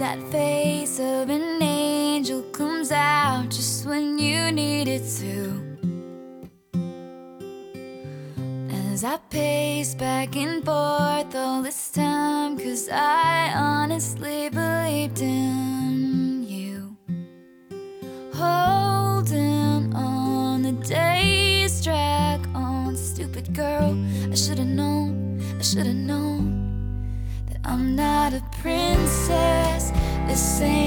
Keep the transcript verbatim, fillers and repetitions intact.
That face of an angel comes out just when you need it to. As I pace back and forth all this time, 'cause I honestly believed in you. Holding on, the days drag on. Stupid girl, I should've known, I should've known that I'm not a princess. This ain't